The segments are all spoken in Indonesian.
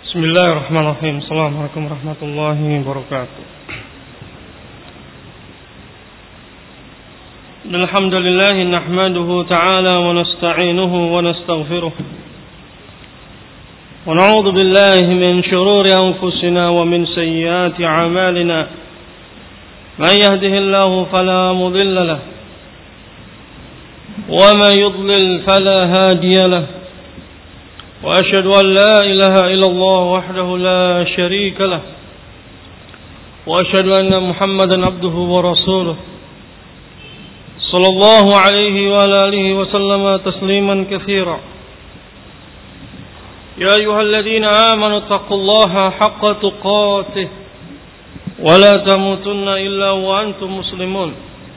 Bismillahirrahmanirrahim. Assalamualaikum warahmatullahi wabarakatuh. Alhamdulillah nahmaduhu ta'ala wa nasta'inuhu wa nastaghfiruh. Wa na'udzu billahi min shururi anfusina wa min sayyiati a'malina. Man yahdihillahu fala mudilla lahu wa man yudlil fala hadiya lahu. وأشهد أن لا إله إلا الله وحده لا شريك له وأشهد أن محمدا عبده ورسوله صلى الله عليه وعلى آله وسلم تسليما كثيرا. يا أيها الذين آمنوا اتقوا الله حق تقاته ولا تموتن إلا وأنتم مسلمون.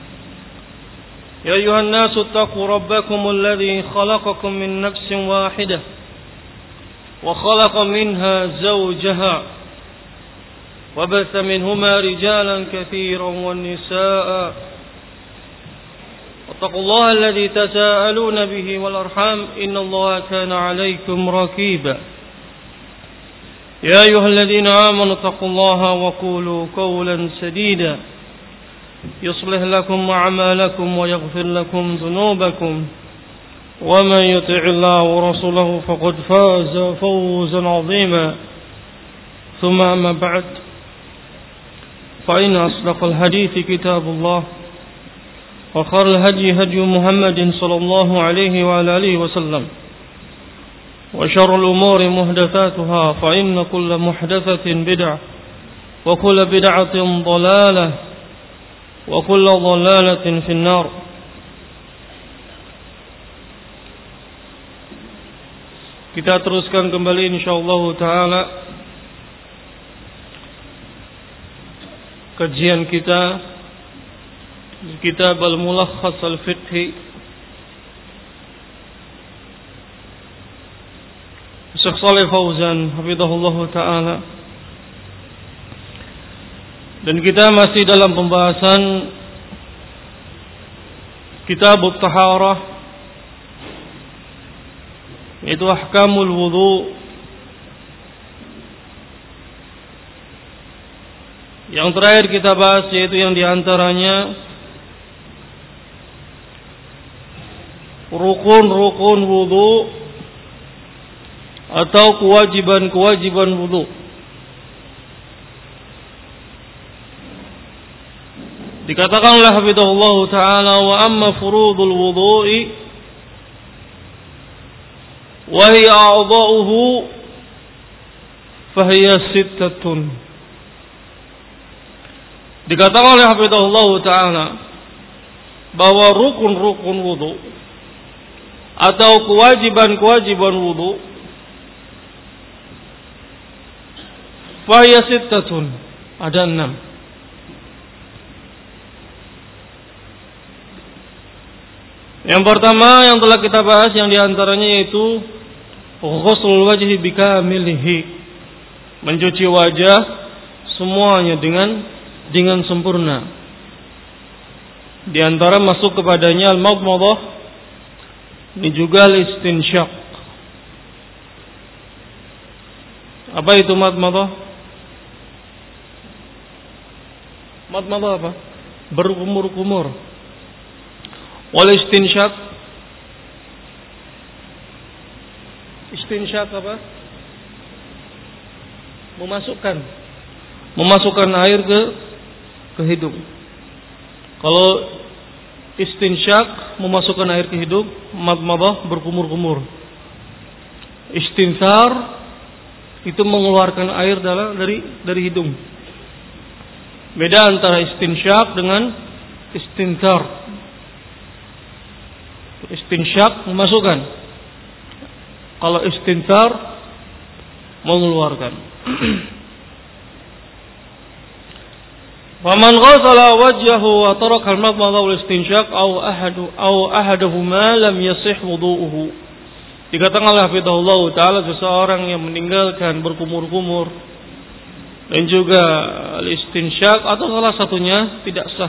يا أيها الناس اتقوا ربكم الذي خلقكم من نفس واحدة وخلق منها زوجها وبث منهما رجالا كثيرا والنساء واتقوا الله الذي تساءلون به والأرحام إن الله كان عليكم رقيبا. يا أيها الذين آمنوا اتقوا الله وقولوا قولا سديدا يصلح لكم أعمالكم ويغفر لكم ذنوبكم ومن يطع الله ورسوله فقد فاز فوزا عظيما. ثم أما بعد فإن أصدق الحديث كتاب الله وخير الهدي هدي محمد صلى الله عليه وعلى آله وسلم وشر الأمور محدثاتها فإن كل محدثة بدعة وكل بدعة ضلالة وكل ضلالة في النار. Kita teruskan kembali insyaallah taala kajian kita di kitab Al-Mulakhas Al-Fiqhi Syekh Shalih Fauzan hafizahullah taala, dan kita masih dalam pembahasan Kitab At-Taharah, itu ahkamul wudu. Yang terakhir kita bahas yaitu yang diantaranya rukun-rukun wudu atau kewajiban-kewajiban wudu. Dikatakanlah hafizahullah ta'ala, wa amma furudul wudu'i وهي أعضاؤه فهي ستة. Dikatakan oleh hafizahullah ta'ala bahwa rukun-rukun wudu atau kewajiban-kewajiban wudu fahiya sittatun, ada 6. Yang pertama yang telah kita bahas yang diantaranya yaitu ghuslul wajhi bikamilihi, mencuci wajah semuanya dengan sempurna. Di antara masuk kepadanya al-madmadah, ini juga al-istinsyaq. Apa itu madmadah? Madmadah apa? Berkumur-kumur. Wal istinsyaq, istinsyaq apa? Memasukkan air ke hidung. Kalau istinsyaq memasukkan air ke hidung, madmadah berkumur-kumur. Istinsar itu mengeluarkan air dari hidung. Beda antara istinsyaq dengan istinsar. Istinsyaq memasukkan, kalau istinsar mengeluarkan. Faman ghasala wajhahu wa taraka al-madmadah wal istinsyaq aw ahaduhuma lam yasih wudu'uhu. Dikatakan oleh hafizahullah taala, seseorang yang meninggalkan berkumur-kumur dan juga al-istinsyaq atau salah satunya tidak sah.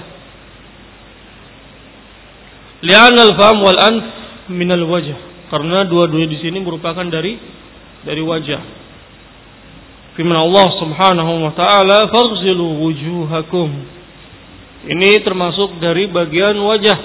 Li'an al-fam wal anf min al-wajh, karena dua-duanya di sini merupakan dari wajah. firman Allah Subhanahu wa taala, "Faghsilu wujuhakum." Ini termasuk dari bagian wajah.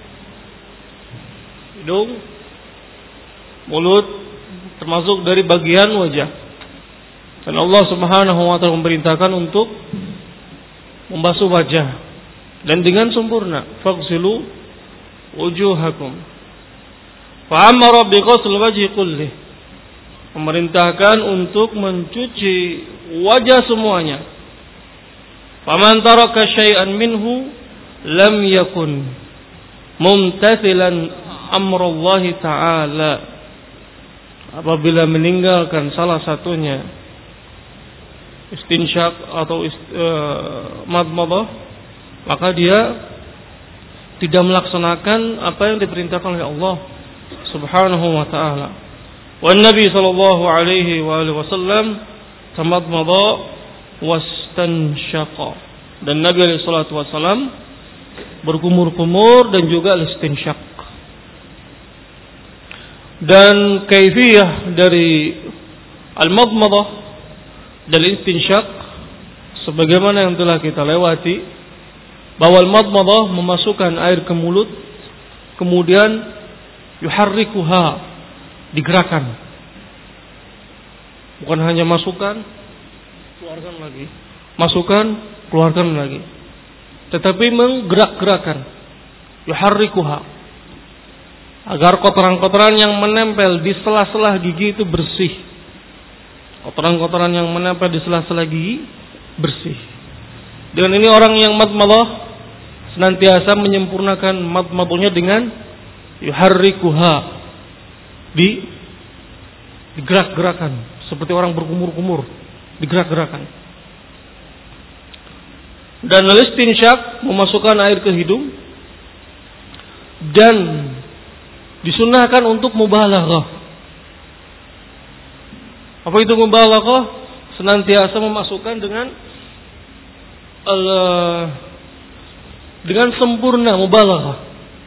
Hidung, mulut termasuk dari bagian wajah. Dan Allah Subhanahu wa taala memerintahkan untuk membasuh wajah dan dengan sempurna. Faghsilu wujuhakum. Fa amara bi ghusl wajhi kullih. Memerintahkan untuk mencuci wajah semuanya. Faman taraka syai'an minhu lam yakun mumtathilan amrullahi ta'ala. Apabila meninggalkan salah satunya istinsyak atau madmadah, maka dia tidak melaksanakan apa yang diperintahkan oleh Allah Subhanahu wa taala. Wan Nabi sallallahu alaihi wasallam tamadmada wastansyaqa. Dan Nabi alaihi salatu wasallam berkumur-kumur dan juga istinsyak. Dan kaifiyah dari al-madmadah dan istinsyak sebagaimana yang telah kita lewati, bahwa al-madmadah memasukkan air ke mulut, kemudian yuharrikuha, digerakkan, bukan hanya masukkan keluarkan lagi, masukkan keluarkan lagi, tetapi menggerak-gerakkan, yuharrikuha, agar kotoran-kotoran yang menempel di sela-sela gigi itu bersih. Kotoran-kotoran yang menempel di sela-sela gigi bersih. Dengan ini orang yang madmadah senantiasa menyempurnakan madmadahnya dengan yuharrikuha, digerak-gerakan, seperti orang berkumur-kumur, digerak-gerakan. Dan al-istinsyak memasukkan air ke hidung dan disunahkan untuk mubalaghah. Apa itu mubalaghah? Senantiasa memasukkan dengan sempurna, mubalaghah.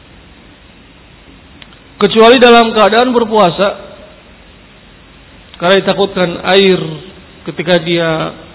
Kecuali dalam keadaan berpuasa, karena ditakutkan air ketika dia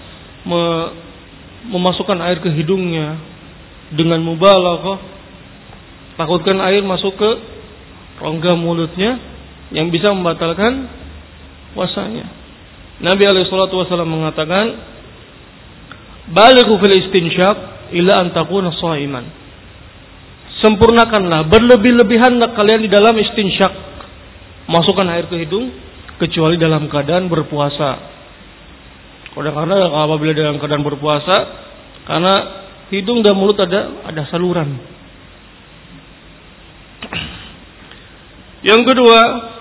memasukkan air ke hidungnya dengan mubalaghah, takutkan air masuk ke rongga mulutnya yang bisa membatalkan puasanya. Nabi alaihi salatu wasallam mengatakan, "Balighu fil istinsyak illa an takuna shaiman." Sempurnakanlah, berlebih-lebihanlah kalian di dalam istinsyak, masukkan air ke hidung, kecuali dalam keadaan berpuasa. Karena apabila dalam keadaan berpuasa, karena hidung dan mulut ada saluran. Yang kedua,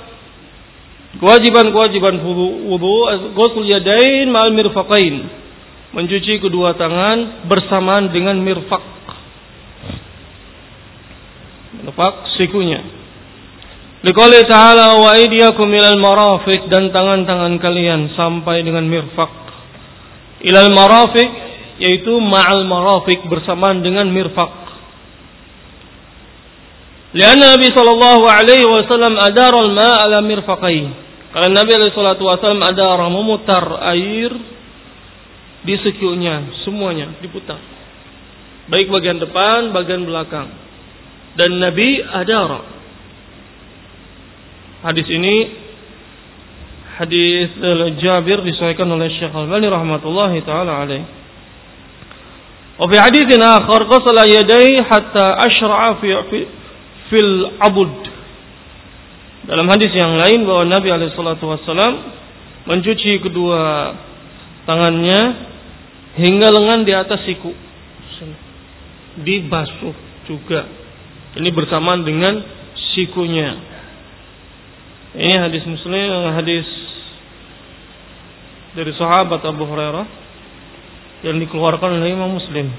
kewajiban wudu, ghusl yadain ma'al mirfaqain, mencuci kedua tangan bersamaan dengan mirfaq, sikunya. Liqouli ta'ala wa aydiyakum ilal marafiq, dan tangan-tangan kalian sampai dengan mirfaq. Ilal marafiq yaitu ma'al marafiq, bersamaan dengan mirfaq. Lianna Nabi sallallahu alaihi wasallam adara al-ma' ala mirfaqai. Karena Nabi alaihi salatu wasallam adara, memutar air di sikunya, semuanya diputar. Baik bagian depan, bagian belakang. Dan Nabi adara. Hadis ini hadis Jabir disahihkan oleh Syekh Al-Albani rahmatullahi taala alaihi. Wa fi haditsin akhar ghasala yadayhi hatta ashra'a fil abud. Dalam hadis yang lain bahwa Nabi alaihi salatu wasallam mencuci kedua tangannya hingga lengan di atas siku, dibasuh juga. Ini bersamaan dengan sikunya. Ini hadis Muslim, hadis dari sahabat Abu Hurairah yang dikeluarkan oleh Imam Muslim.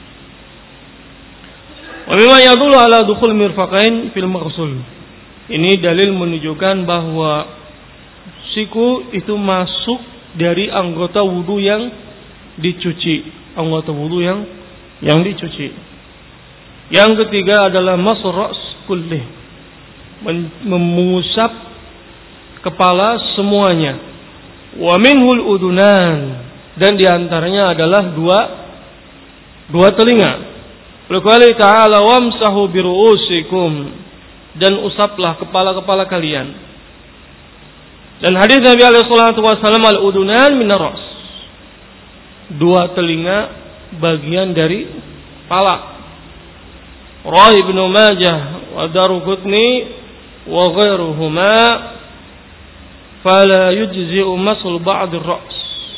Wa mimma yadullu ala dukhul mirfaqain fil maghsul. Ini dalil menunjukkan bahwa siku itu masuk dari anggota wudu yang dicuci, anggota wudu yang dicuci. Yang ketiga adalah masr ra's kullih, mengusap kepala semuanya. Wa minhul udunan, dan diantaranya adalah dua telinga. Qala ta'ala wamsahu biru'usikum, dan usaplah kepala-kepala kalian. Dan hadis Nabi alaihi salatu wasallam al-udunan minar ras. Dua telinga bagian dari kepala. Rawi Ibnu Majah wa Daruqutni wa ghairuhuma fala yujzi'u masul ba'd ar-ra's.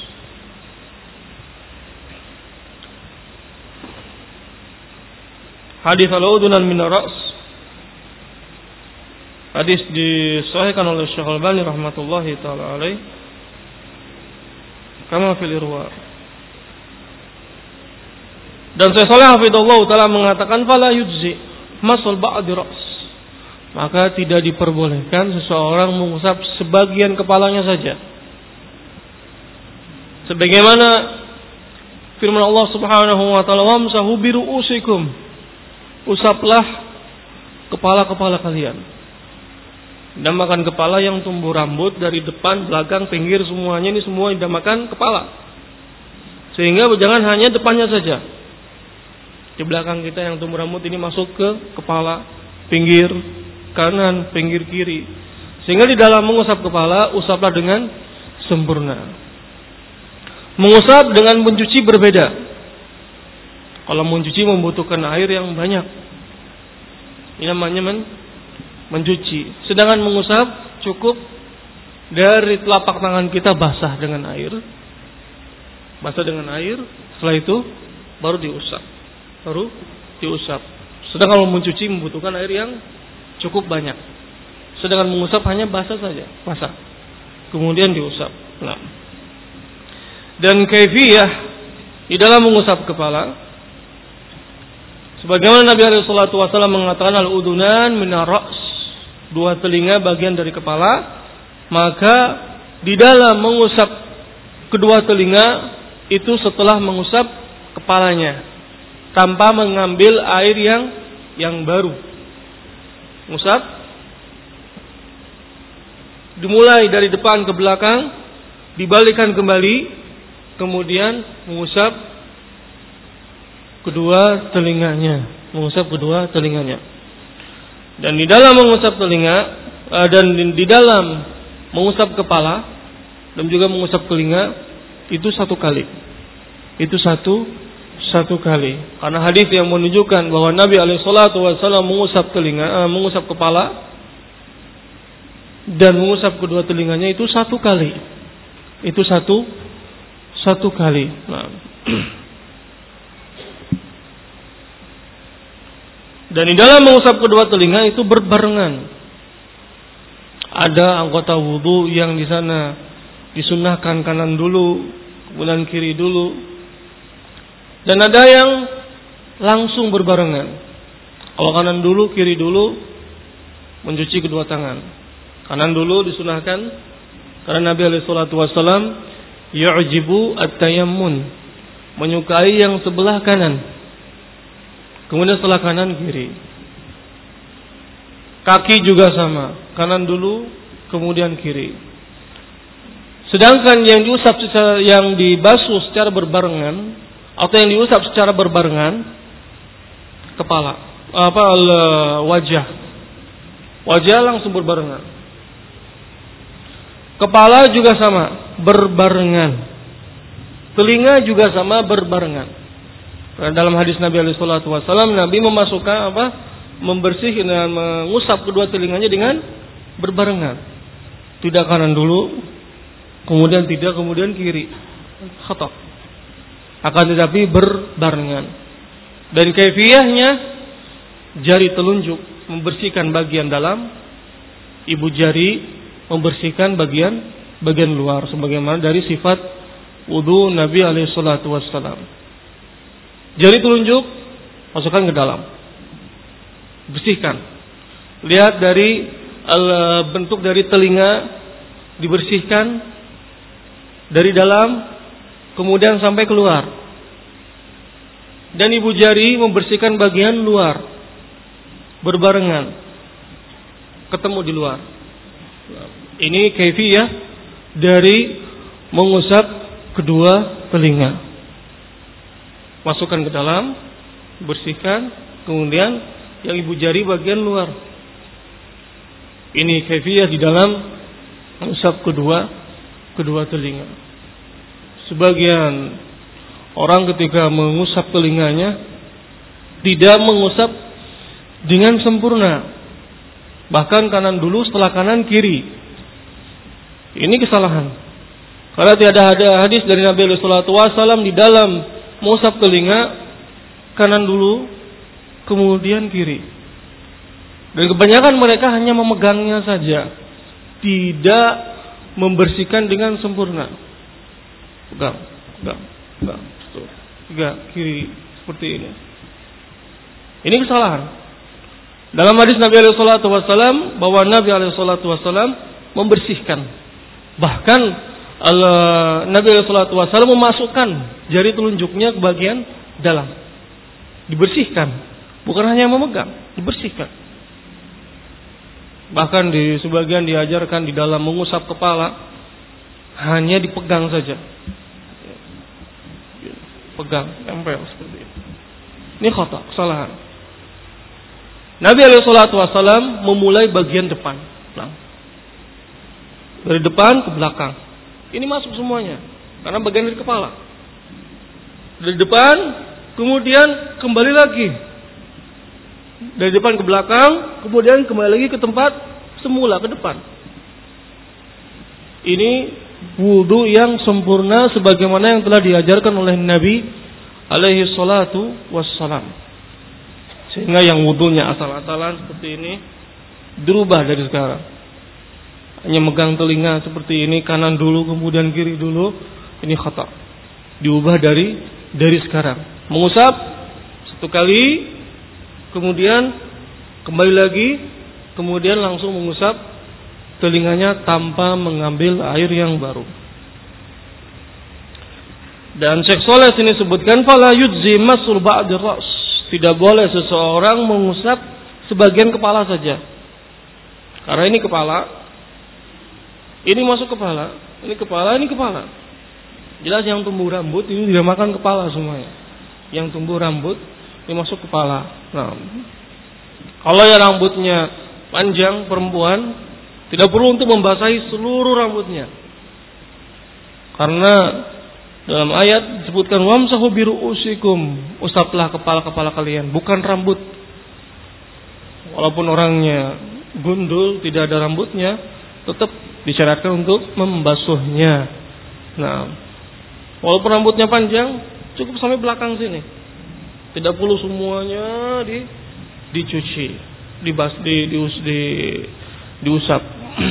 Hadis al-udunan min ar-ra's, hadis disahihkan oleh Syekh Al-Albani rahmatullahi taala alaih kama fil irwa. Dan Syekh Shalih hafizahullah taala mengatakan fala yujzi masul ba'd ar-ra's, maka tidak diperbolehkan seseorang mengusap sebagian kepalanya saja. Sebagaimana firman Allah Subhanahu wa taala wamsahu biru'usikum, usaplah kepala-kepala kalian. Dinamakan kepala yang tumbuh rambut dari depan, belakang, pinggir, semuanya ini semua dinamakan kepala. Sehingga jangan hanya depannya saja. Di belakang kita yang tumbuh rambut ini masuk ke kepala, pinggir kanan, pinggir kiri. Sehingga di dalam mengusap kepala, usaplah dengan sempurna. Mengusap dengan mencuci berbeda. Kalau mencuci membutuhkan air yang banyak, ini namanya mencuci. Sedangkan mengusap cukup dari telapak tangan kita basah dengan air. Basah dengan air, setelah itu baru diusap. Sedangkan kalau mencuci membutuhkan air yang cukup banyak. Sedangkan mengusap hanya basah saja, basah. Kemudian diusap. Nah. Dan kaifiyah di dalam mengusap kepala, sebagaimana Nabi alaihi salatu wasallam mengatakan al-udunan minar ra's, dua telinga bagian dari kepala, maka di dalam mengusap kedua telinga itu setelah mengusap kepalanya tanpa mengambil air yang baru. Mengusap dimulai dari depan ke belakang, dibalikan kembali, kemudian mengusap kedua telinganya, Dan di dalam mengusap telinga dan di dalam mengusap kepala dan juga mengusap telinga itu satu kali. Itu satu kali. Karena hadis yang menunjukkan bahwa Nabi alaihi salatu wasallam mengusap kepala dan mengusap kedua telinganya itu satu kali. Itu satu kali. Nah. Dan di dalam mengusap kedua telinga itu berbarengan. Ada anggota wudu yang di sana disunnahkan kanan dulu, kemudian kiri dulu. Dan ada yang langsung berbarengan. Kalau kanan dulu, kiri dulu, mencuci kedua tangan. Kanan dulu disunnahkan karena Nabi alaihi salatu wasallam yu'jibu at-tayammun, menyukai yang sebelah kanan. Kemudian setelah kanan kiri. Kaki juga sama, kanan dulu kemudian kiri. Sedangkan yang diusap yang dibasuh secara berbarengan atau yang diusap secara berbarengan kepala, wajah langsung berbarengan. Kepala juga sama, berbarengan. Telinga juga sama, berbarengan. Dalam hadis Nabi alaihi salatu wasallam, Nabi memasukkan membersihkan dan mengusap kedua telinganya dengan berbarengan. Tidak kanan dulu, kemudian kiri. Khata. Akan tetapi berbarengan. Dan kaifiyahnya jari telunjuk membersihkan bagian dalam, ibu jari membersihkan bagian luar sebagaimana dari sifat wudu Nabi alaihi salatu wasallam. Jari telunjuk masukkan ke dalam, bersihkan. Lihat dari bentuk dari telinga dibersihkan dari dalam kemudian sampai keluar. Dan ibu jari membersihkan bagian luar berbarengan, ketemu di luar. Ini kaifiyah dari mengusap kedua telinga. Masukkan ke dalam, bersihkan, kemudian yang ibu jari bagian luar. Ini kaifiyah di dalam mengusap kedua telinga. Sebagian orang ketika mengusap telinganya tidak mengusap dengan sempurna, bahkan kanan dulu setelah kanan kiri. Ini kesalahan. Karena tidak ada hadis dari Nabi sallallahu alaihi wasallam di dalam mengusap telinga kanan dulu kemudian kiri. Dan kebanyakan mereka hanya memegangnya saja, tidak membersihkan dengan sempurna. Pegang, kiri seperti ini. Ini kesalahan. Dalam hadis Nabi alaihi salatu wasallam bahwa Nabi alaihi salatu wasallam membersihkan. Bahkan Nabi alaihi salatu wasallam memasukkan jari telunjuknya ke bagian dalam. Dibersihkan, bukan hanya memegang, dibersihkan. Bahkan di sebagian diajarkan di dalam mengusap kepala hanya dipegang saja. Pegang, tempel seperti itu. Ini khata, kesalahan. Nabi alaihi salatu wasallam memulai bagian depan. Nah, dari depan ke belakang. Ini masuk semuanya karena bagian dari kepala. Dari depan kemudian kembali lagi. Dari depan ke belakang, kemudian kembali lagi ke tempat semula, ke depan. Ini wudu yang sempurna sebagaimana yang telah diajarkan oleh Nabi alaihi salatu wassalam. Sehingga yang wudunya asal-asalan seperti ini dirubah dari sekarang. Hanya megang telinga seperti ini, kanan dulu kemudian kiri dulu, ini khata. Diubah dari sekarang. Mengusap satu kali, kemudian kembali lagi, kemudian langsung mengusap telinganya tanpa mengambil air yang baru. Dan Syekh Shalih sini sebutkan fala yujzi masul ba'dir ra's. Tidak boleh seseorang mengusap sebagian kepala saja. Karena ini kepala, ini masuk kepala, ini kepala, ini kepala. Jelas yang tumbuh rambut ini tidak makan kepala semuanya. Yang tumbuh rambut ini masuk kepala. Nah, kalau yang rambutnya panjang perempuan, tidak perlu untuk membasahi seluruh rambutnya. Karena dalam ayat disebutkan wamsahu biru'usikum, usaplah kepala-kepala kalian, bukan rambut. Walaupun orangnya gundul, tidak ada rambutnya, tetap disyaratkan untuk membasuhnya. Nah, walaupun rambutnya panjang, cukup sampai belakang sini. Tidak perlu semuanya dicuci, diusap.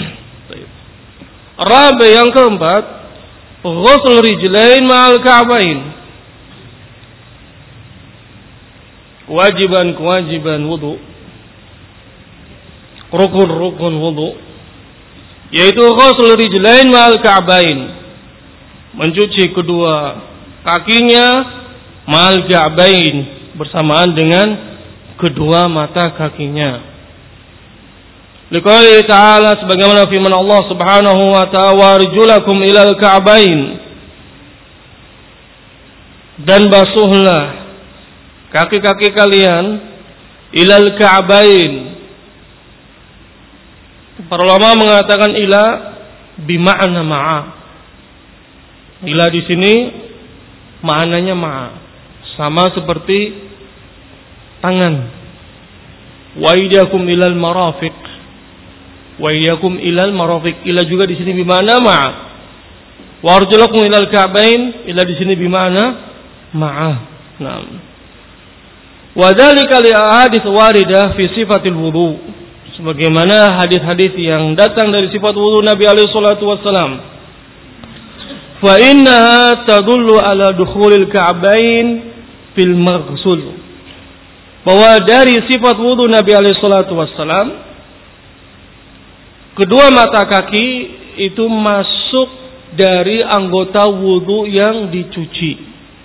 Rabi yang keempat, ghusl rijlain ma'al ka'bain. Kewajiban wudu, rukun wudu, yaitu ghusl rijlain ma'al ka'bain, mencuci kedua kakinya ma'al ka'bain, bersamaan dengan kedua mata kakinya. Liqauli ta'ala, sebagaimana firman Allah Subhanahu wa ta'ala, warjulakum ilal ka'bain, dan basuhlah kaki-kaki kalian ilal ka'bain. Para ulama mengatakan ila bima'na ma'a. Ila di sini maknanya ma'a, sama seperti tangan. Wa idakum ilal marafiq, wa iyyakum ilal marafiq. Ila juga di sini bimana ma'a. Wa arjulakum ilal ka'bain, ila di sini bimana ma'a. Naam. Wa dzalika li ahadits waridah fi sifatil wudu, sebagaimana hadis-hadis yang datang dari sifat wudu Nabi alaihi salatu wasalam. Fa innaha tadullu ala dukhulil ka'bain fil maghsul, bahwa dari sifat wudu Nabi alaihi salatu wasalam, kedua mata kaki itu masuk dari anggota wudu yang dicuci.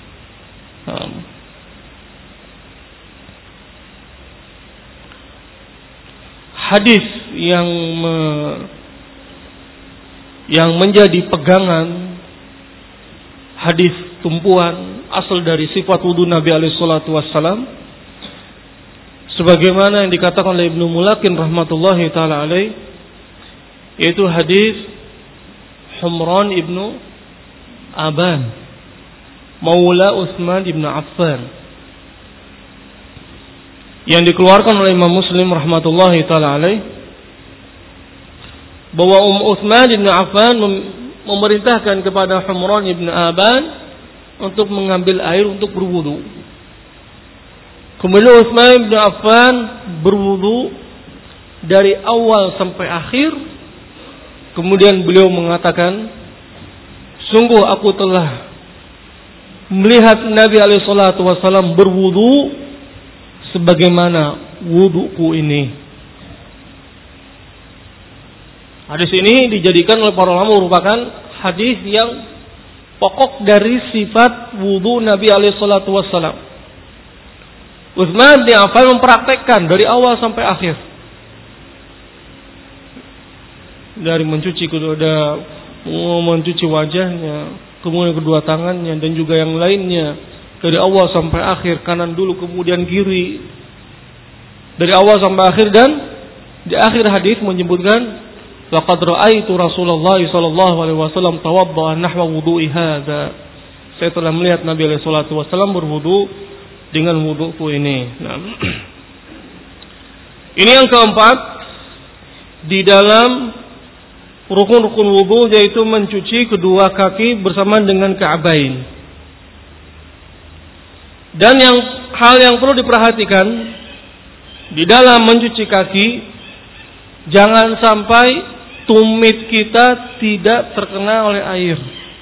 Hadis yang menjadi pegangan hadis tumpuan asal dari sifat wudu Nabi alaihi salatu wassalam, sebagaimana yang dikatakan oleh Ibnu Mulakin rahmatullahi taala alaih, yaitu hadis Humran ibnu Aban Maula Utsman ibnu Affan yang dikeluarkan oleh Imam Muslim rahmatullahi taala alaih, bahwa Utsman ibnu Affan memerintahkan kepada Humran ibnu Aban untuk mengambil air untuk berwudu. Kemudian Utsman ibnu Affan berwudu dari awal sampai akhir. Kemudian beliau mengatakan, sungguh aku telah melihat Nabi alaihi salatu wasallam berwudu sebagaimana wuduku ini. Hadis ini dijadikan oleh para ulama merupakan hadis yang pokok dari sifat wudu Nabi alaihi salatu wassalam. Utsman bin Affan mempraktekkan dari awal sampai akhir. Dari mencuci wajahnya, kemudian kedua tangannya, dan juga yang lainnya. Dari awal sampai akhir, kanan dulu kemudian kiri. Dari awal sampai akhir, dan di akhir hadis menyebutkan, laqad ra'aitu Rasulullah sallallahu alaihi wasallam tawadda'a nahwa wudu'i hadza. Saya telah melihat Nabi alaihi salatu wasallam berwudu dengan wuduku ini. Nah. Ini yang keempat di dalam rukun-rukun wudu, yaitu mencuci kedua kaki bersama dengan ka'bain. Dan hal yang perlu diperhatikan di dalam mencuci kaki, jangan sampai tumit kita tidak terkena oleh air.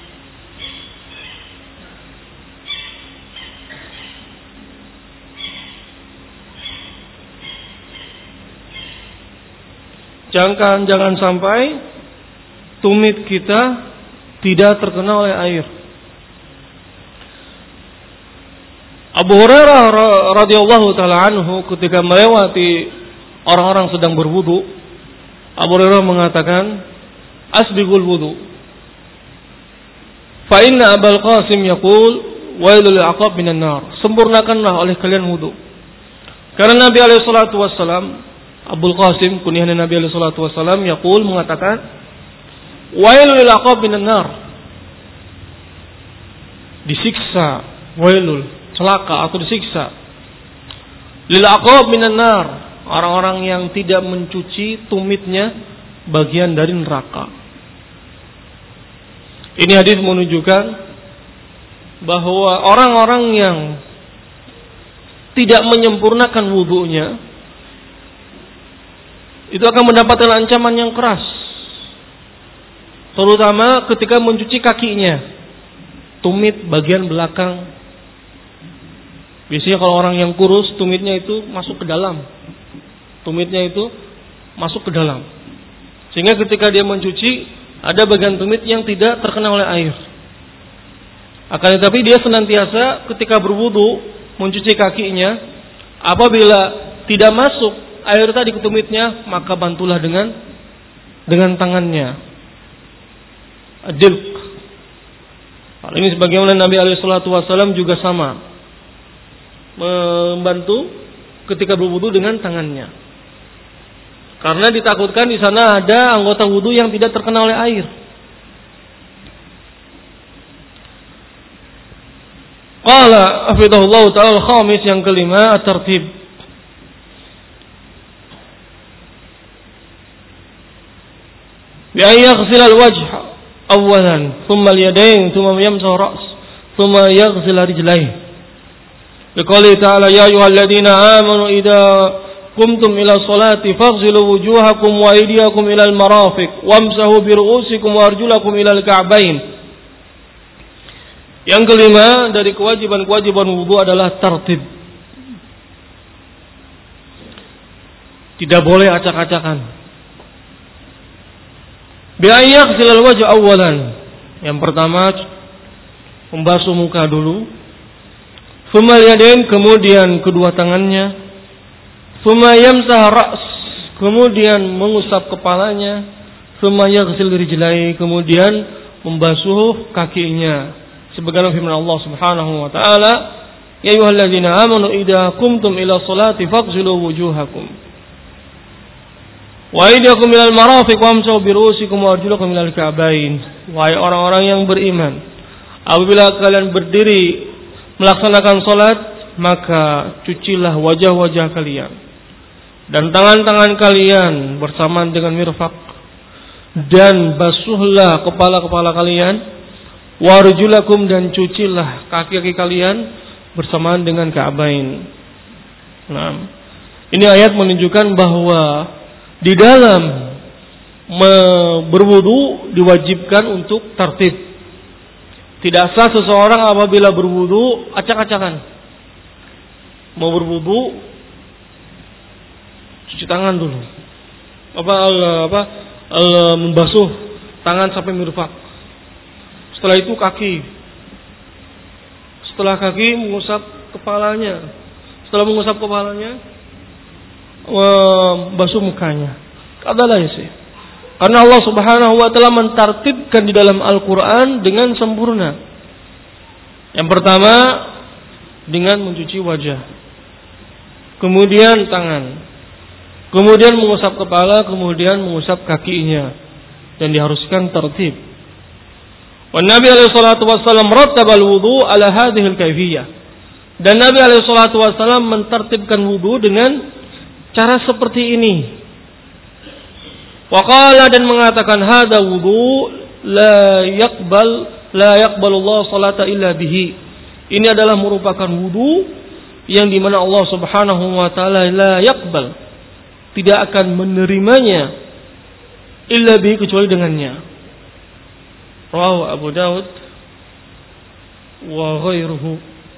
Jangan sampai tumit kita tidak terkena oleh air. Abu Hurairah radhiyallahu taala anhu ketika melewati orang-orang sedang berwudu, Abu Hurairah mengatakan, asbighul wudu. Fa inna Abul Qasim yaqul wailul aqab minan nar. Sempurnakanlah oleh kalian wudu. Karena Nabi alaihi salatu wasallam, Abul Qasim kunyahan Nabi alaihi salatu wasallam yaqul mengatakan, wailul aqab minan nar. Disiksa, wailul, celaka atau disiksa. Lil aqab minan nar. Orang-orang yang tidak mencuci tumitnya bagian dari neraka. Ini hadis menunjukkan bahwa orang-orang yang tidak menyempurnakan wudunya itu akan mendapatkan ancaman yang keras, terutama ketika mencuci kakinya, tumit bagian belakang. Biasanya kalau orang yang kurus, tumitnya itu masuk ke dalam. Tumitnya itu masuk ke dalam. Sehingga ketika dia mencuci, ada bagian tumit yang tidak terkena oleh air. Akan tetapi dia senantiasa ketika berwudu mencuci kakinya, apabila tidak masuk air tadi ke tumitnya, maka bantulah dengan tangannya. Adilq. Hal ini sebagaimana Nabi alaihi salatu wasallam juga sama, membantu ketika berwudu dengan tangannya. Karena ditakutkan di sana ada anggota wudu yang tidak terkena oleh air. Qala hafidhahullah ta'ala al-khamis, yang kelima, at-tartib. Bi an yaghsil al-wajh awalan, thumma al-yadayn, thumma yamsahu ar-ra's, thumma yaghsil rijlayhi. Liqouli ta'ala ya ayyuhalladzina amanu idza qumtum ila sholati faghsilu wujuhakum wa aydiyakum ila al-marafiq wamsahu bi ru'usikum wa arjulakum ila al-ka'bain. Yang kelima dari kewajiban-kewajiban wudu adalah tertib. Tidak boleh acak-acakan. Bi yaghsil al-wajh awalan. Yang pertama membasuh muka dulu. Thumma yadain, kemudian kedua tangannya. Thumma yamsah ra's, kemudian mengusap kepalanya. Thumma yaghsil rijlai, kemudian membasuh kakinya. Sebagaimana firman Allah Subhanahu wa taala, "Ya ayyuhalladzina amanu idza qumtum ila sholati faghsilu wujuhakum wa aydiyakum ilal marafiq wamsahu bi ru'usikum wa arjulakum ilal ka'bain." Wahai orang-orang yang beriman, apabila kalian berdiri melaksanakan salat, maka cucilah wajah-wajah kalian dan tangan-tangan kalian bersamaan dengan mirfaq, dan basuhlah kepala-kepala kalian, warjulakum, dan cucilah kaki-kaki kalian bersamaan dengan ka'bain. Nah, ini ayat menunjukkan bahwa di dalam berwudu diwajibkan untuk tertib. Tidak sah seseorang apabila berwudu acak-acakan. Mau berwudu, cuci tangan dulu. Membasuh tangan sampai mirfaq. Setelah itu kaki. Setelah kaki mengusap kepalanya. Setelah mengusap kepalanya, basuh mukanya. Adalah sih. Karena Allah Subhanahu wa taala mentartibkan di dalam Al-Qur'an dengan sempurna. Yang pertama dengan mencuci wajah. Kemudian tangan. Kemudian mengusap kepala, kemudian mengusap kakinya. Dan diharuskan tertib. Wan Nabi alaihi salatu wasallam rattabal wudu ala hadhihi al-kaifiyah. Dan Nabi alaihi salatu wasallam mentertibkan wudu dengan cara seperti ini. Waqala, dan mengatakan, hada wudu la yaqbalu Allah salata illa bihi. Ini adalah merupakan wudu yang dimana Allah Subhanahu wa taala la yaqbal, tidak akan menerimanya illa bihi, kecuali dengannya. Rawahu Abu Daud wa ghairuhu.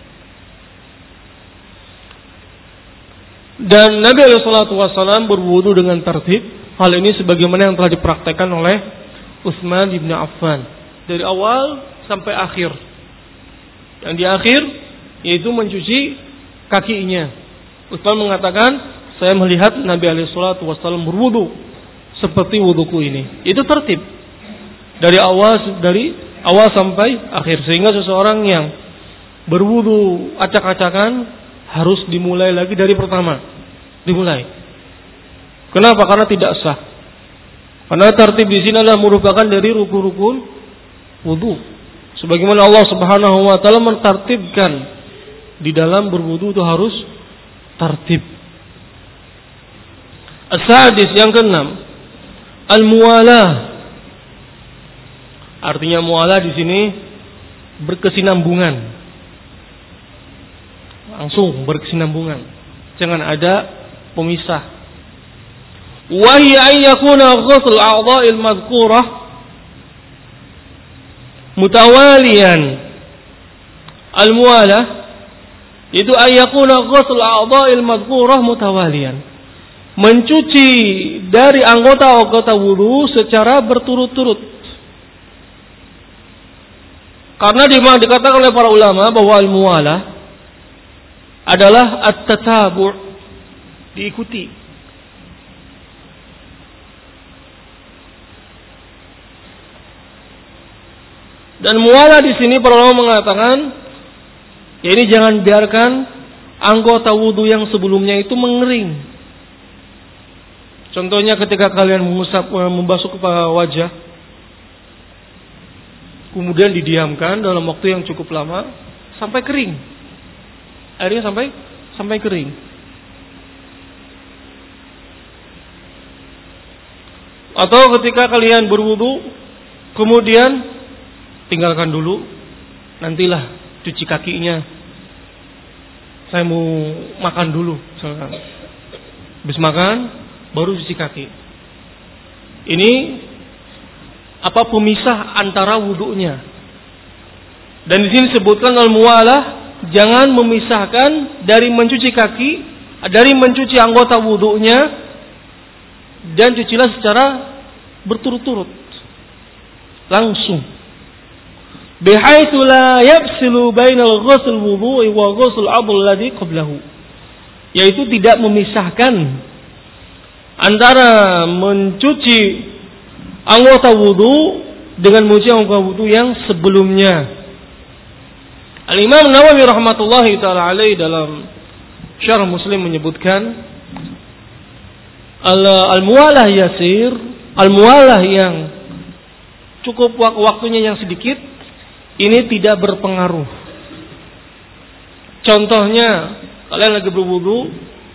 Dan Nabi alaihi salatu wasallam berwudu dengan tertib. Hal ini sebagaimana yang telah dipraktekkan oleh Utsman bin Affan dari awal sampai akhir. Yang di akhir yaitu mencuci kakinya. Utsman mengatakan, saya melihat Nabi alaihi salatu wasallam berwudu seperti wuduku ini. Itu tertib dari awal sampai akhir, sehingga seseorang yang berwudu acak-acakan harus dimulai lagi dari pertama. Dimulai. Kenapa? Karena tidak sah. Karena tertib di sini adalah merupakan dari rukun-rukun wudu. Sebagaimana Allah Subhanahu wa taala mentartibkan di dalam berwudu itu harus tertib. As-sadis, yang keenam, al-muwalah. Artinya muwalah di sini berkesinambungan. Langsung berkesinambungan. Jangan ada pemisah. Wa hiya an yakuna ghusl a'dha'il madhkurah mutawaliyan. Al-muwalah itu an yakuna ghusl a'dha'il madhkurah mutawaliyan. Mencuci dari anggota-anggota wudu secara berturut-turut. Karena dikatakan oleh para ulama bahwa al-muwalah adalah at-tatabu', diikuti. Dan muwalah di sini para ulama mengatakan, ya ini jangan biarkan anggota wudu yang sebelumnya itu mengering. Contohnya ketika kalian membasuh kepala wajah, kemudian didiamkan dalam waktu yang cukup lama sampai kering. Airnya sampai kering. Atau ketika kalian berwudu, kemudian tinggalkan dulu, nantilah cuci kakinya. Saya mau makan dulu, misalkan. Habis makan, baru cuci kaki. Ini pemisah antara wudunya. Dan di sini sebutkan al-muwalah, jangan memisahkan dari mencuci kaki, dari mencuci anggota wudunya, dan cucilah secara berturut-turut, langsung. Bihaitsu la yafsilu bainal ghusl wudu'i wa ghusl 'adl ladzi qablahu. Yaitu tidak memisahkan antara mencuci anggota wudu dengan mencuci anggota wudu yang sebelumnya. Al-Imam Nawawi rahmatullahi taala alaihi dalam Syarah Muslim menyebutkan al-muwalah yasir, al-muwalah yang cukup waktunya yang sedikit, ini tidak berpengaruh. Contohnya, kalian lagi berwudu,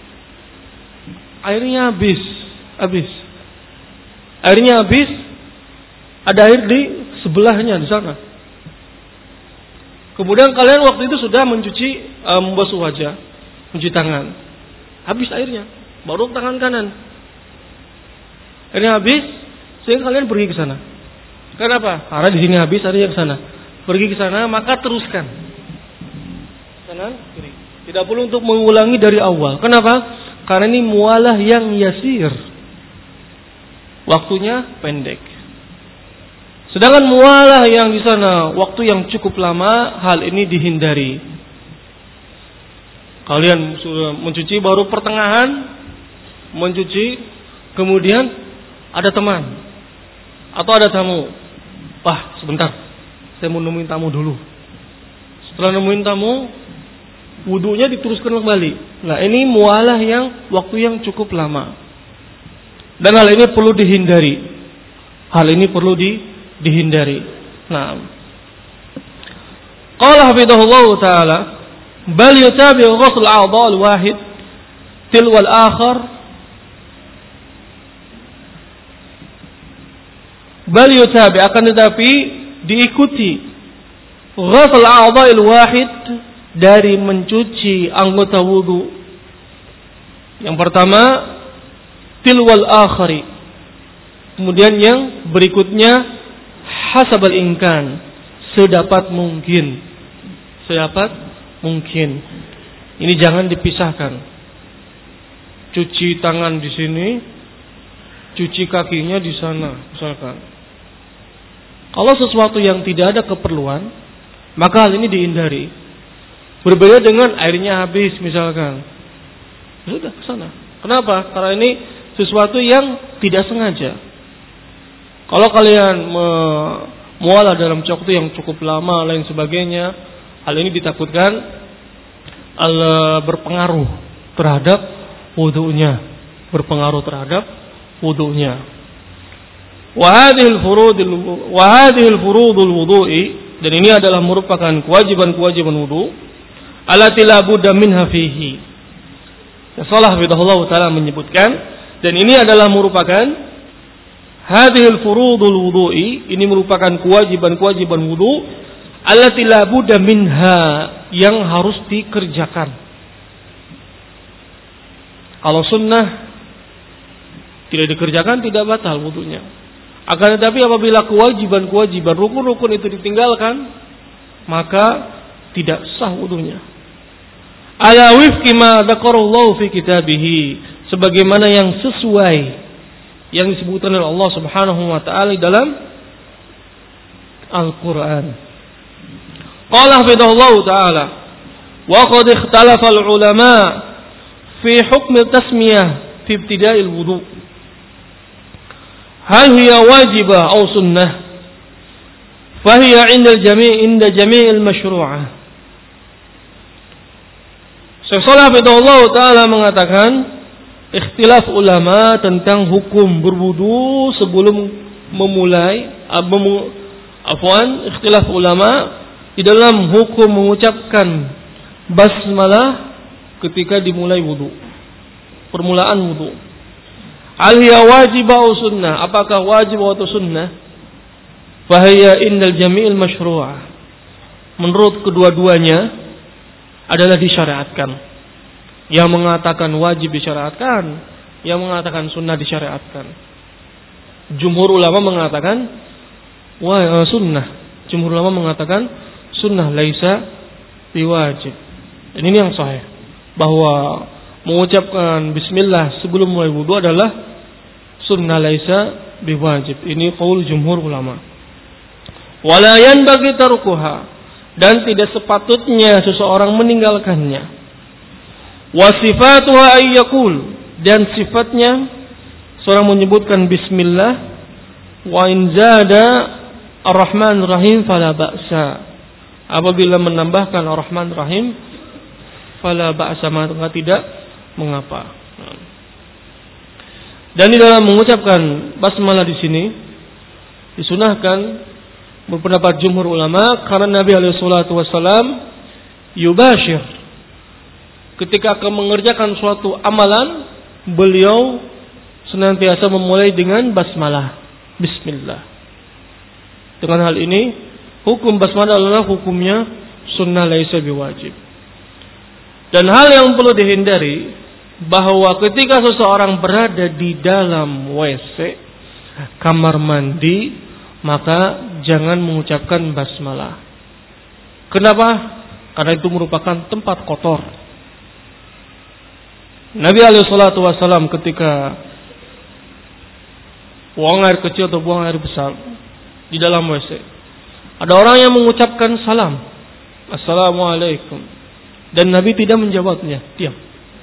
airnya habis. Airnya habis, ada air di sebelahnya di sana. Kemudian kalian waktu itu sudah membasuh wajah, mencuci tangan. Habis airnya, baru tangan kanan. Airnya habis, sehingga kalian pergi ke sana. Kenapa? Karena di sini habis, ada yang ke sana. Pergi ke sana, maka teruskan. Kanan, kiri. Tidak perlu untuk mengulangi dari awal. Kenapa? Karena ini mualah yang yasir. Waktunya pendek. Sedangkan mualah yang di sana waktu yang cukup lama, hal ini dihindari. Kalian sudah mencuci baru pertengahan mencuci, kemudian ada teman atau ada tamu. Wah, sebentar, saya mau nemuin tamu dulu. Setelah nemuin tamu, wudunya diteruskan kembali. Nah, ini mualah yang waktu yang cukup lama. Dan hal ini perlu dihindari. Dihindari. Nah, qala hafidhahullah taala, bal yutabi ghusl a'dha' al-wahid tilwa al-akhar, bal yutabi, akan tetapi diikuti ghusl a'dha' al-wahid, dari mencuci anggota wudu. Yang pertama tilwal akhari, kemudian yang berikutnya hasabal imkan, sedapat mungkin. Ini jangan dipisahkan. Cuci tangan di sini, cuci kakinya di sana, misalkan. Kalau sesuatu yang tidak ada keperluan, maka hal ini dihindari. Berbeda dengan airnya habis misalkan, sudah ke sana. Kenapa? Karena ini sesuatu yang tidak sengaja. Kalau kalian mualah dalam waktu yang cukup lama, lain sebagainya, hal ini ditakutkan berpengaruh terhadap wudunya. Wa hadhil furudul wudu'i, dan ini adalah merupakan kewajiban wudu, allati la budda minha fihi. Salah bidahullah taala menyebutkan, dan ini adalah merupakan hadhil furudul wudu'i, ini merupakan kewajiban wudu, allati la budda minha, yang harus dikerjakan. Kalau sunnah tidak dikerjakan, tidak batal wudunya. Akan tetapi apabila kewajiban, rukun-rukun itu ditinggalkan, maka tidak sah wudunya. Ala wifqi ma dzakarallahu fi kitabihi, sebagaimana yang sesuai yang disebutkan oleh Allah Subhanahu wa taala dalam Al-Qur'an. Qala hafidhahullah taala, wa qad ikhtalafa al-ulama fi hukm tasmiyah fi ibtida'il wudu'. Hal hiya wajibah aw sunnah? Fa hiya 'inda jami' al-mashru'ah. Syekh Shalih hafidhahullah taala mengatakan, ikhtilaf ulama tentang hukum berwudu sebelum memulai, ikhtilaf ulama di dalam hukum mengucapkan basmalah ketika dimulai wudu, permulaan wudu. Al hiya wajib atau sunnah? Apakah wajib atau sunnah? Fa hiya innal jami'il masyru'ah. Menurut kedua-duanya adalah disyariatkan. Yang mengatakan wajib disyariatkan, yang mengatakan sunnah disyariatkan. Jumhur ulama mengatakan sunnah. Jumhur ulama mengatakan sunnah laisa biwajib. Dan ini yang sahih, bahwa mengucapkan bismillah sebelum mulai wudu adalah sunnah laisa biwajib. Ini qaul jumhur ulama. Wala yanbaghi tarkuha, dan tidak sepatutnya seseorang meninggalkannya. Wasifatuha ayyakul, dan sifatnya seorang menyebutkan bismillah, wa in zada ar-rahman rahim fala ba'sa. Apabila menambahkan Ar-Rahman Rahim, fala ba'sa, maka tidak mengapa. Dan di dalam mengucapkan basmalah di sini disunahkan berpendapat jumhur ulama karena Nabi alaihi salatu wasallam yubashir, ketika akan mengerjakan suatu amalan beliau senantiasa memulai dengan basmalah, bismillah. Dengan hal ini hukum basmalah adalah hukumnya sunnah, laisa biwajib. Dan hal yang perlu dihindari bahwa ketika seseorang berada di dalam WC, kamar mandi, maka jangan mengucapkan basmalah. Kenapa? Karena itu merupakan tempat kotor. Nabi SAW ketika buang air kecil atau buang air besar di dalam WC, ada orang yang mengucapkan salam, Assalamualaikum, dan Nabi tidak menjawabnya, diam.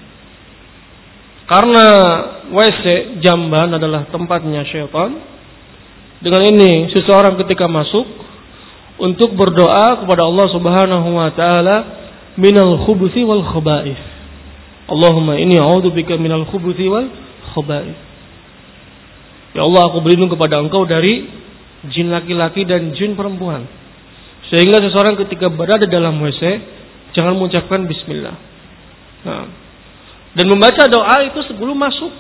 Karena WC jamban adalah tempatnya syaitan. Dengan ini seseorang ketika masuk untuk berdoa kepada Allah Subhanahu wa taala minal khubuthi wal khaba'ith. Allahumma inni a'udzubika minal khubuthi wal khaba'ith. Ya Allah, aku berlindung kepada Engkau dari jin laki-laki dan jin perempuan. Sehingga seseorang ketika berada dalam WC jangan mengucapkan bismillah. Nah, dan membaca doa itu sebelum masuk.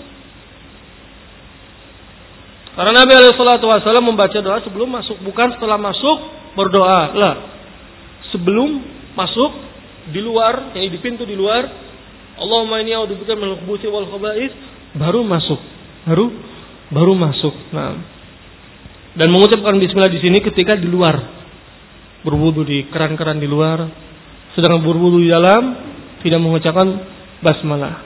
Karena Nabi SAW membaca doa sebelum masuk, bukan setelah masuk berdoa. Lah, sebelum masuk di luar, yakni di pintu di luar, Allahumma inni a'udzubika minal khubuthi wal khaba'ith, baru masuk. Baru masuk. Nah, dan mengucapkan bismillah di sini ketika di luar, berwudu di keran-keran di luar, sedang berwudu di dalam tidak mengucapkan basmalah.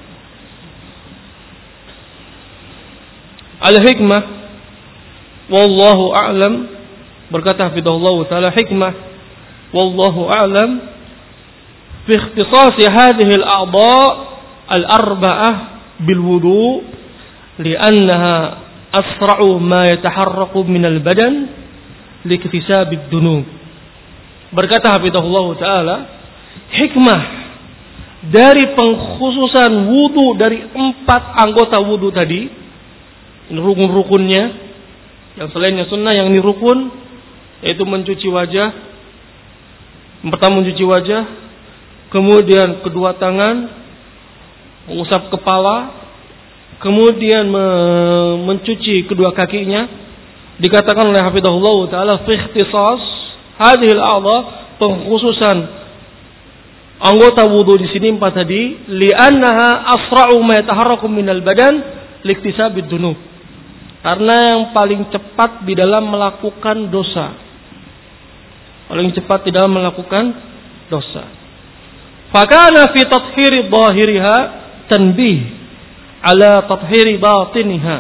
Al-hikmah, wallahu a'lam, berkata hafizahullah ta'ala, hikmah wallahu a'lam fi ikhtisas hadhihi al-a'dha' al-arba'ah bil wudu' li'annaha asra'u ma yataharraku min al-badan liktisab ad-dunub. Berkata hafizahullah ta'ala, hikmah dari pengkhususan wudu dari 4 anggota wudu tadi, ini rukun-rukunnya, yang selainnya sunnah, yang ini rukun, yaitu mencuci wajah. Yang pertama mencuci wajah, kemudian kedua tangan, mengusap kepala, kemudian mencuci kedua kakinya. Dikatakan oleh hafizahullah ta'ala fi ikhtisas hadhil a'dha, pengkhususan anggota wudu di sini 4 tadi, li'annaha asra'u ma yataharraku minal badan liktisabid dunub. Karena yang paling cepat di dalam melakukan dosa. Paling cepat di dalam melakukan dosa. Fakana fi tathhiri dhahiriha tanbih ala tathhiri batiniha.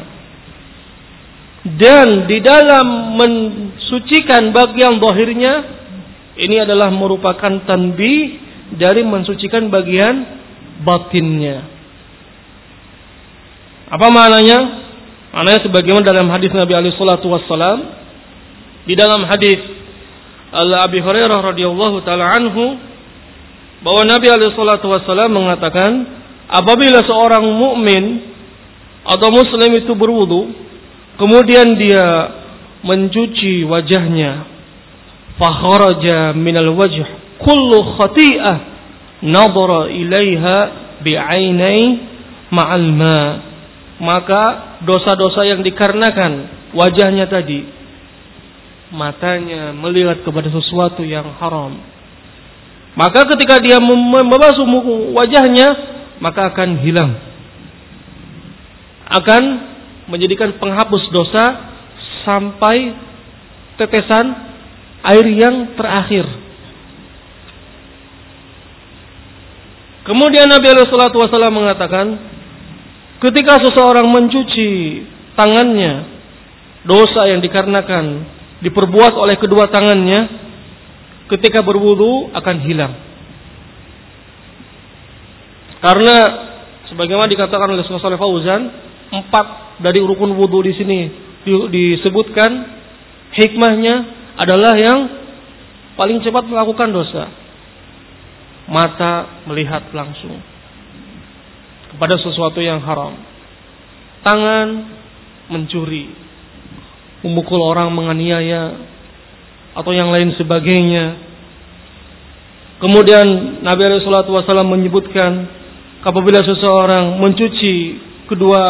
Dan di dalam mensucikan bagian zahirnya, ini adalah merupakan tanbih dari mensucikan bagian batinnya. Apa maknanya? Maknanya sebagaimana dalam hadis Nabi alaihi salatu wassalam, di dalam hadis Abi Hurairah radhiyallahu taala anhu, bahwa Nabi alaihi salatu wassalam mengatakan, apabila seorang mukmin atau muslim itu berwudu, kemudian dia mencuci wajahnya, fa kharaja minal wajh kullu khati'ah nadhara ilaiha bi'ainai ma'al ma, maka dosa-dosa yang dikarenakan wajahnya tadi, matanya melihat kepada sesuatu yang haram, maka ketika dia membasuh wajahnya, maka akan hilang, akan menjadikan penghapus dosa sampai tetesan air yang terakhir. Kemudian Nabi SAW mengatakan, ketika seseorang mencuci tangannya, dosa yang dikarenakan diperbuat oleh kedua tangannya, ketika berwudu akan hilang. Karena sebagaimana dikatakan oleh Syekh Shalih Fauzan, 4 dari rukun wudu di sini disebutkan, hikmahnya adalah yang paling cepat melakukan dosa. Mata melihat langsung kepada sesuatu yang haram. Tangan mencuri, memukul orang, menganiaya, atau yang lain sebagainya. Kemudian Nabi SAW menyebutkan apabila seseorang mencuci kedua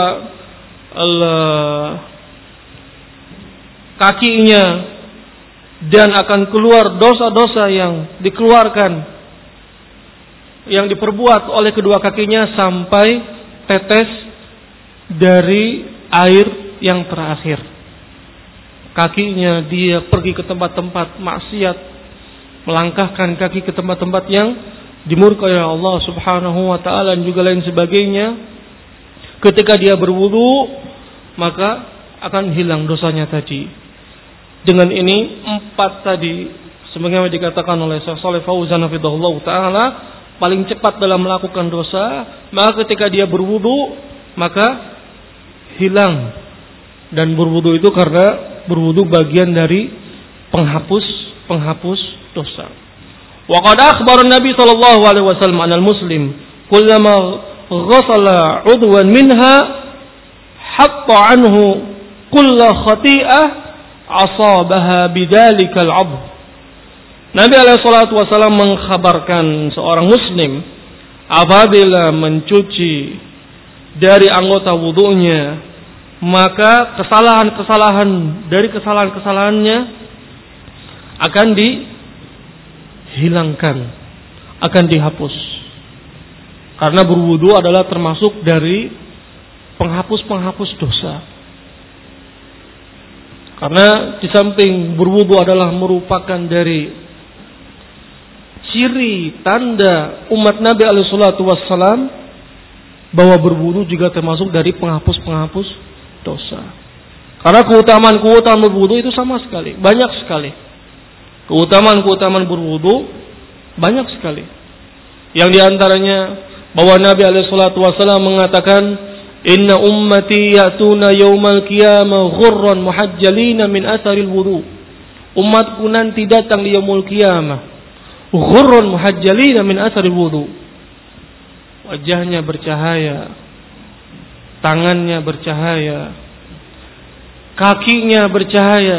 kakinya dan akan keluar dosa-dosa yang dikeluarkan, yang diperbuat oleh kedua kakinya sampai tetes dari air yang terakhir. Kakinya dia pergi ke tempat-tempat maksiat, melangkahkan kaki ke tempat-tempat yang dimurkai oleh Allah Subhanahu wa taala dan juga lain sebagainya. Ketika dia berwudu, maka akan hilang dosanya tadi. Dengan ini 4 tadi, sebagaimana dikatakan oleh Syekh Shalih Fauzan hafizahullah taala, paling cepat dalam melakukan dosa, maka ketika dia berwudu, maka hilang. Dan berwudu itu karena berwudu bagian dari penghapus dosa. Wa qad akhbara Nabi sallallahu alaihi wasallam anal muslim kullama ghassala 'udwan minha hatta anhu kull khati'ah asabaha bidzalikal 'abd. Nabi alaihi salatu wasallam mengkhabarkan seorang muslim apabila mencuci dari anggota wudunya, maka kesalahan-kesalahan dari kesalahan-kesalahannya akan dihilangkan, akan dihapus. Karena berwudu adalah termasuk dari penghapus-penghapus dosa. Karena di samping berwudu adalah merupakan dari ciri tanda umat Nabi alaihi salatu wassalam, bahwa berwudu juga termasuk dari penghapus-penghapus dosa. Karena keutamaan-keutamaan berwudu itu sama sekali, banyak sekali. Keutamaan-keutamaan berwudu banyak sekali. Yang diantaranya bahwa Nabi alaihi salatu wasallam mengatakan, "Inna ummati ya'tuna yaumal qiyamah ghurran muhajjalina min atharil wudu." Umatku nanti datang di yaumul qiyamah ghurran muhajjalina min atharil wudu. Wajahnya bercahaya, tangannya bercahaya, kakinya bercahaya,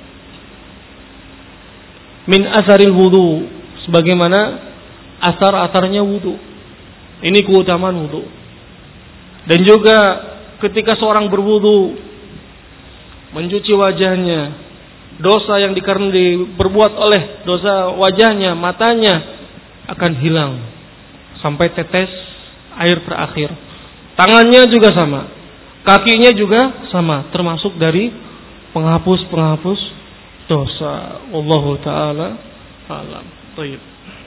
min asaril wudu, sebagaimana asar-asarnya wudu. Ini keutamaan wudu. Dan juga ketika seorang berwudu, mencuci wajahnya, dosa yang diperbuat oleh dosa wajahnya, matanya akan hilang sampai tetes air terakhir. Tangannya juga sama, kakinya juga sama, termasuk dari penghapus-penghapus dosa. Wallahu taala alam. Baik.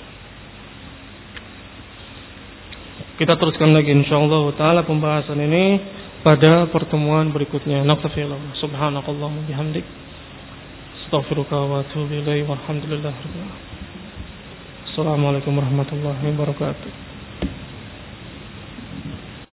Kita teruskan lagi insyaallah taala pembahasan ini pada pertemuan berikutnya. Naqtafillah. Subhanakallahumma bihamdik. Astaghfiruka wa atubu ilaik. Walhamdulillah. Assalamualaikum warahmatullahi wabarakatuh.